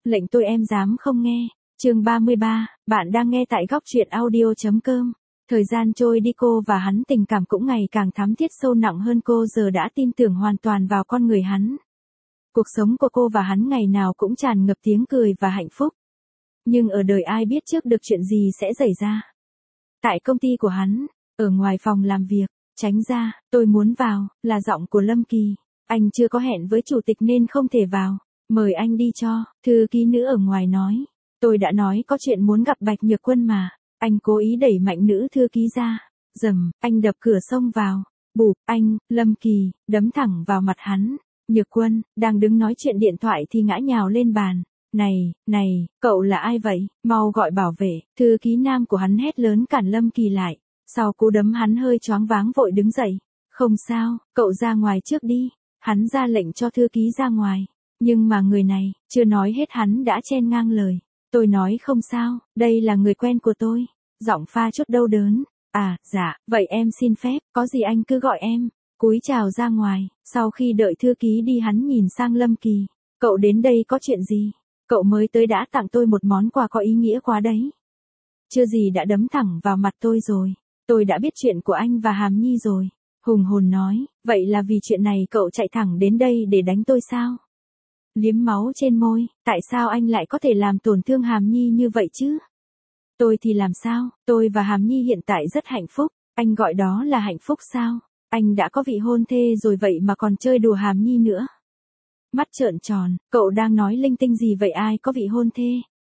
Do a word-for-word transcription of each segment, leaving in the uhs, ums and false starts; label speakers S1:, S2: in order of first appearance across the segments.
S1: lệnh tôi em dám không nghe. Chương ba mươi ba, bạn đang nghe tại góc truyện audio chấm com. Thời gian trôi đi cô và hắn tình cảm cũng ngày càng thắm thiết sâu nặng hơn, cô giờ đã tin tưởng hoàn toàn vào con người hắn. Cuộc sống của cô và hắn ngày nào cũng tràn ngập tiếng cười và hạnh phúc. Nhưng ở đời ai biết trước được chuyện gì sẽ xảy ra. Tại công ty của hắn, ở ngoài phòng làm việc, tránh ra, tôi muốn vào, là giọng của Lâm Kỳ. Anh chưa có hẹn với chủ tịch nên không thể vào. Mời anh đi cho, thư ký nữ ở ngoài nói. Tôi đã nói có chuyện muốn gặp Bạch Nhược Quân mà. Anh cố ý đẩy mạnh nữ thư ký ra. Dầm, anh đập cửa xông vào. Bụp, anh, Lâm Kỳ, đấm thẳng vào mặt hắn. Nhược Quân, đang đứng nói chuyện điện thoại thì ngã nhào lên bàn. Này, này, cậu là ai vậy? Mau gọi bảo vệ. Thư ký nam của hắn hét lớn cản Lâm Kỳ lại. Sau cú đấm hắn hơi choáng váng vội đứng dậy. Không sao, cậu ra ngoài trước đi. Hắn ra lệnh cho thư ký ra ngoài. Nhưng mà người này, chưa nói hết hắn đã chen ngang lời. Tôi nói không sao, đây là người quen của tôi. Giọng pha chút đau đớn. À, dạ, vậy em xin phép, có gì anh cứ gọi em. Cúi chào ra ngoài, sau khi đợi thư ký đi hắn nhìn sang Lâm Kỳ. Cậu đến đây có chuyện gì? Cậu mới tới đã tặng tôi một món quà có ý nghĩa quá đấy. Chưa gì đã đấm thẳng vào mặt tôi rồi. Tôi đã biết chuyện của anh và Hàm Nhi rồi. Hùng hồn nói, vậy là vì chuyện này cậu chạy thẳng đến đây để đánh tôi sao? Liếm máu trên môi, tại sao anh lại có thể làm tổn thương Hàm Nhi như vậy chứ? Tôi thì làm sao, tôi và Hàm Nhi hiện tại rất hạnh phúc, anh gọi đó là hạnh phúc sao? Anh đã có vị hôn thê rồi vậy mà còn chơi đùa Hàm Nhi nữa. Mắt trợn tròn, cậu đang nói linh tinh gì vậy, ai có vị hôn thê?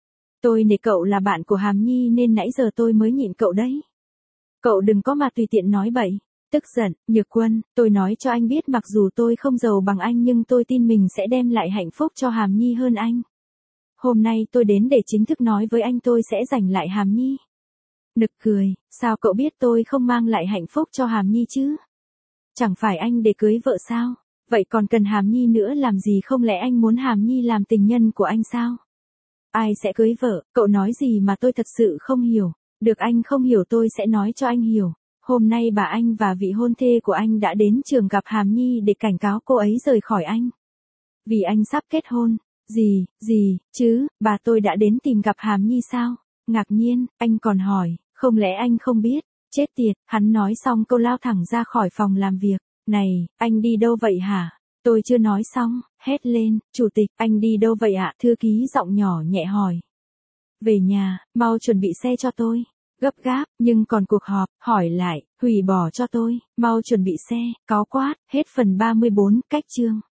S1: Tôi nể cậu là bạn của Hàm Nhi nên nãy giờ tôi mới nhịn cậu đấy. Cậu đừng có mà tùy tiện nói bậy. Tức giận, Nhược Quân, tôi nói cho anh biết mặc dù tôi không giàu bằng anh nhưng tôi tin mình sẽ đem lại hạnh phúc cho Hàm Nhi hơn anh. Hôm nay tôi đến để chính thức nói với anh tôi sẽ giành lại Hàm Nhi. Nực cười, sao cậu biết tôi không mang lại hạnh phúc cho Hàm Nhi chứ? Chẳng phải anh để cưới vợ sao? Vậy còn cần Hàm Nhi nữa làm gì, không lẽ anh muốn Hàm Nhi làm tình nhân của anh sao? Ai sẽ cưới vợ, cậu nói gì mà tôi thật sự không hiểu. Được, anh không hiểu tôi sẽ nói cho anh hiểu. Hôm nay bà anh và vị hôn thê của anh đã đến trường gặp Hàm Nhi để cảnh cáo cô ấy rời khỏi anh. Vì anh sắp kết hôn. Gì, gì, chứ, bà tôi đã đến tìm gặp Hàm Nhi sao? Ngạc nhiên, anh còn hỏi, không lẽ anh không biết? Chết tiệt, hắn nói xong câu lao thẳng ra khỏi phòng làm việc. Này, anh đi đâu vậy hả? Tôi chưa nói xong, hét lên, chủ tịch, anh đi đâu vậy ạ? Thư ký giọng nhỏ nhẹ hỏi. Về nhà, mau chuẩn bị xe cho tôi. Gấp gáp, nhưng còn cuộc họp, hỏi lại, hủy bỏ cho tôi, mau chuẩn bị xe, cáu quát, hết phần ba mươi bốn, cách chương.